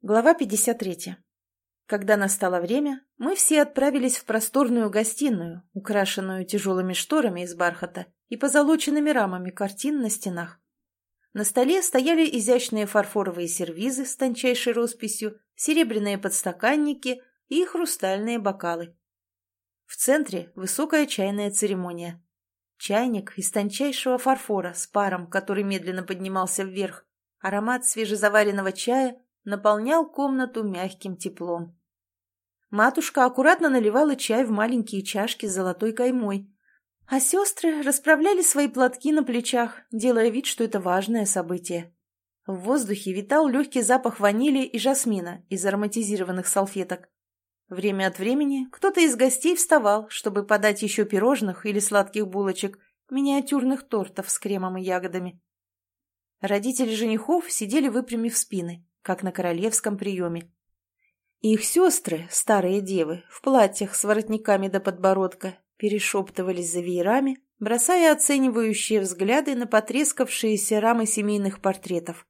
Глава 53. Когда настало время, мы все отправились в просторную гостиную, украшенную тяжелыми шторами из бархата и позолоченными рамами картин на стенах. На столе стояли изящные фарфоровые сервизы с тончайшей росписью, серебряные подстаканники и хрустальные бокалы. В центре высокая чайная церемония. Чайник из тончайшего фарфора с паром, который медленно поднимался вверх. Аромат свежезаваренного чая наполнял комнату мягким теплом. Матушка аккуратно наливала чай в маленькие чашки с золотой каймой, а сестры расправляли свои платки на плечах, делая вид, что это важное событие. В воздухе витал легкий запах ванили и жасмина из ароматизированных салфеток. Время от времени кто-то из гостей вставал, чтобы подать еще пирожных или сладких булочек, миниатюрных тортов с кремом и ягодами. Родители женихов сидели выпрямив спины, как на королевском приеме. Их сестры, старые девы, в платьях с воротниками до подбородка, перешептывались за веерами, бросая оценивающие взгляды на потрескавшиеся рамы семейных портретов.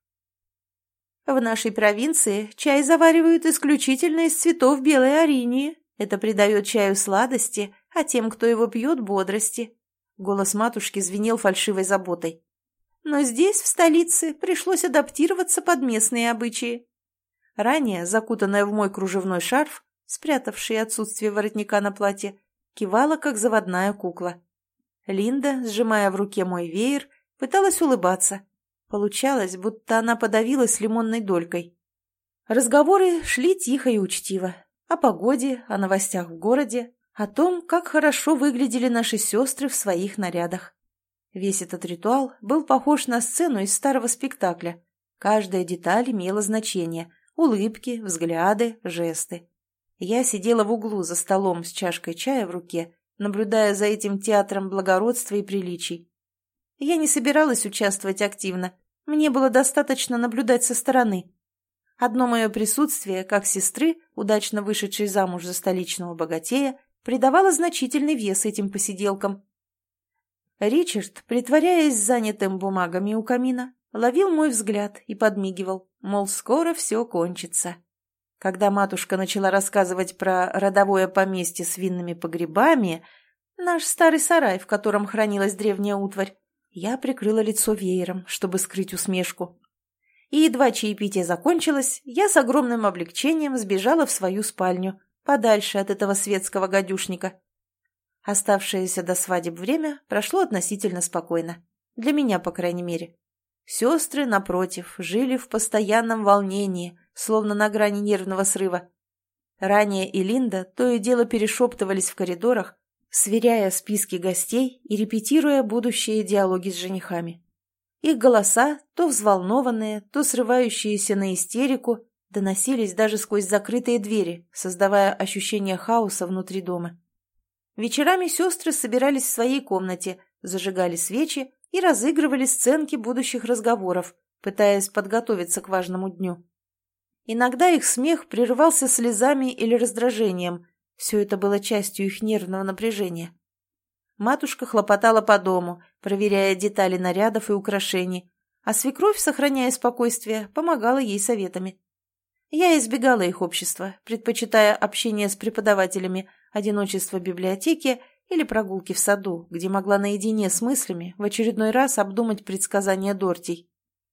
В нашей провинции чай заваривают исключительно из цветов белой аринии. Это придает чаю сладости, а тем, кто его пьет, бодрости. Голос матушки звенел фальшивой заботой. Но здесь, в столице, пришлось адаптироваться под местные обычаи. Ранее, закутанная в мой кружевной шарф, спрятавший отсутствие воротника на платье, кивала, как заводная кукла. Линда, сжимая в руке мой веер, пыталась улыбаться. Получалось, будто она подавилась лимонной долькой. Разговоры шли тихо и учтиво. О погоде, о новостях в городе, о том, как хорошо выглядели наши сестры в своих нарядах. Весь этот ритуал был похож на сцену из старого спектакля. Каждая деталь имела значение – улыбки, взгляды, жесты. Я сидела в углу за столом с чашкой чая в руке, наблюдая за этим театром благородства и приличий. Я не собиралась участвовать активно, мне было достаточно наблюдать со стороны. Одно мое присутствие, как сестры, удачно вышедшей замуж за столичного богатея, придавало значительный вес этим посиделкам. Ричард, притворяясь занятым бумагами у камина, ловил мой взгляд и подмигивал, мол, скоро все кончится. Когда матушка начала рассказывать про родовое поместье с винными погребами, наш старый сарай, в котором хранилась древняя утварь, я прикрыла лицо веером, чтобы скрыть усмешку. И едва чаепитие закончилось, я с огромным облегчением сбежала в свою спальню, подальше от этого светского гадюшника. Оставшееся до свадеб время прошло относительно спокойно. Для меня, по крайней мере. Сестры, напротив, жили в постоянном волнении, словно на грани нервного срыва. Ранее и Линда то и дело перешептывались в коридорах, сверяя списки гостей и репетируя будущие диалоги с женихами. Их голоса, то взволнованные, то срывающиеся на истерику, доносились даже сквозь закрытые двери, создавая ощущение хаоса внутри дома. Вечерами сестры собирались в своей комнате, зажигали свечи и разыгрывали сценки будущих разговоров, пытаясь подготовиться к важному дню. Иногда их смех прерывался слезами или раздражением, все это было частью их нервного напряжения. Матушка хлопотала по дому, проверяя детали нарядов и украшений, а свекровь, сохраняя спокойствие, помогала ей советами. Я избегала их общества, предпочитая общение с преподавателями, одиночество в библиотеке или прогулки в саду, где могла наедине с мыслями в очередной раз обдумать предсказания Дортий.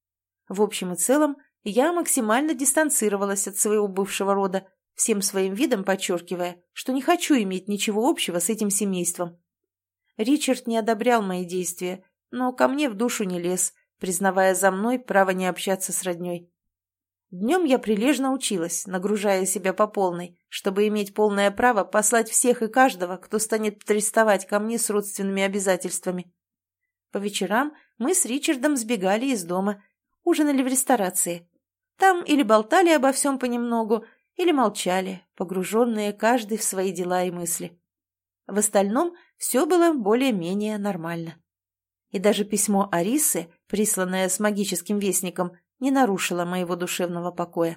В общем и целом, я максимально дистанцировалась от своего бывшего рода, всем своим видом подчеркивая, что не хочу иметь ничего общего с этим семейством. Ричард не одобрял мои действия, но ко мне в душу не лез, признавая за мной право не общаться с родней. Днем я прилежно училась, нагружая себя по полной, чтобы иметь полное право послать всех и каждого, кто станет приставать ко мне с родственными обязательствами. По вечерам мы с Ричардом сбегали из дома, ужинали в ресторации. Там или болтали обо всем понемногу, или молчали, погруженные каждый в свои дела и мысли. В остальном все было более-менее нормально. И даже письмо Арисы, присланное с магическим вестником, не нарушила моего душевного покоя.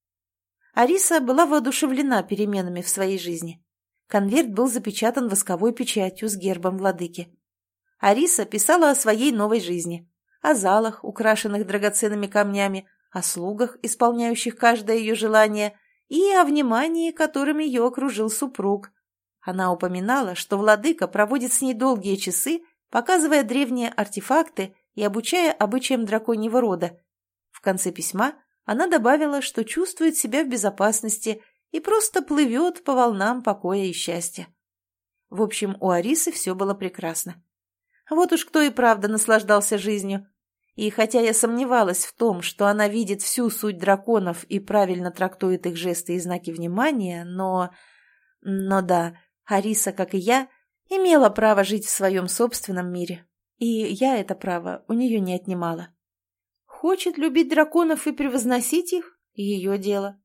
Ариса была воодушевлена переменами в своей жизни. Конверт был запечатан восковой печатью с гербом владыки. Ариса писала о своей новой жизни, о залах, украшенных драгоценными камнями, о слугах, исполняющих каждое ее желание, и о внимании, которым ее окружил супруг. Она упоминала, что владыка проводит с ней долгие часы, показывая древние артефакты и обучая обычаям драконьего рода. В конце письма она добавила, что чувствует себя в безопасности и просто плывет по волнам покоя и счастья. В общем, у Арисы все было прекрасно. Вот уж кто и правда наслаждался жизнью. И хотя я сомневалась в том, что она видит всю суть драконов и правильно трактует их жесты и знаки внимания, но да, Ариса, как и я, имела право жить в своем собственном мире. И я это право у нее не отнимала. Хочет любить драконов и превозносить их — ее дело.